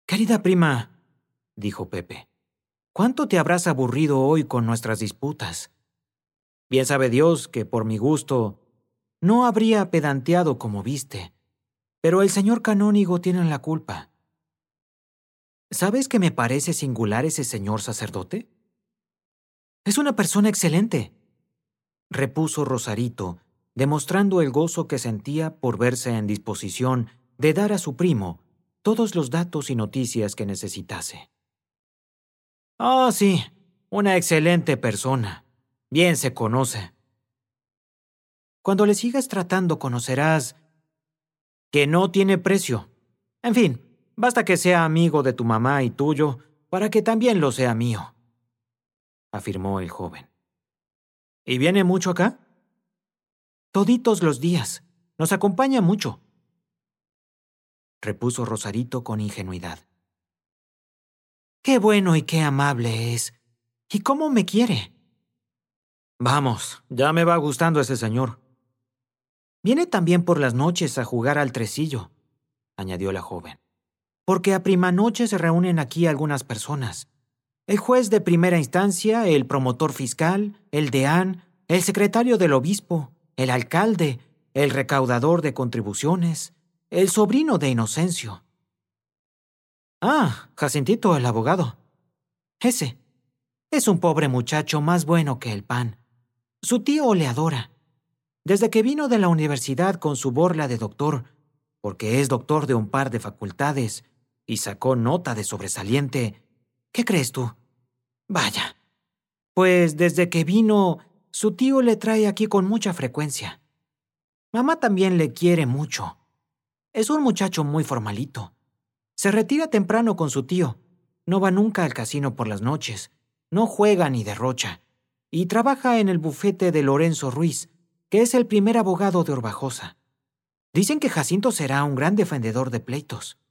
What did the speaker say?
Querida prima, dijo Pepe, ¿cuánto te habrás aburrido hoy con nuestras disputas? Bien sabe Dios que por mi gusto no habría pedanteado como viste, pero el señor canónigo tiene la culpa. ¿Sabes que me parece singular ese señor sacerdote? Es una persona excelente, repuso Rosarito, demostrando el gozo que sentía por verse en disposición de dar a su primo todos los datos y noticias que necesitase. Oh, sí, una excelente persona. Bien se conoce. Cuando le sigas tratando conocerás que no tiene precio. En fin, basta que sea amigo de tu mamá y tuyo para que también lo sea mío, afirmó el joven. ¿Y viene mucho acá? Toditos los días. Nos acompaña mucho, repuso Rosarito con ingenuidad. Qué bueno y qué amable es. ¿Y cómo me quiere? Vamos, ya me va gustando ese señor. Viene también por las noches a jugar al tresillo, añadió la joven. Porque a primanoche se reúnen aquí algunas personas. El juez de primera instancia, el promotor fiscal, el deán, el secretario del obispo, el alcalde, el recaudador de contribuciones, el sobrino de Inocencio. Ah, Jacintito, el abogado. Ese. Es un pobre muchacho más bueno que el pan. Su tío le adora. Desde que vino de la universidad con su borla de doctor, porque es doctor de un par de facultades, y sacó nota de sobresaliente, ¿qué crees tú? Vaya. Pues desde que vino, su tío le trae aquí con mucha frecuencia. Mamá también le quiere mucho. Es un muchacho muy formalito. Se retira temprano con su tío. No va nunca al casino por las noches. No juega ni derrocha. Y trabaja en el bufete de Lorenzo Ruiz, que es el primer abogado de Orbajosa. Dicen que Jacinto será un gran defendedor de pleitos.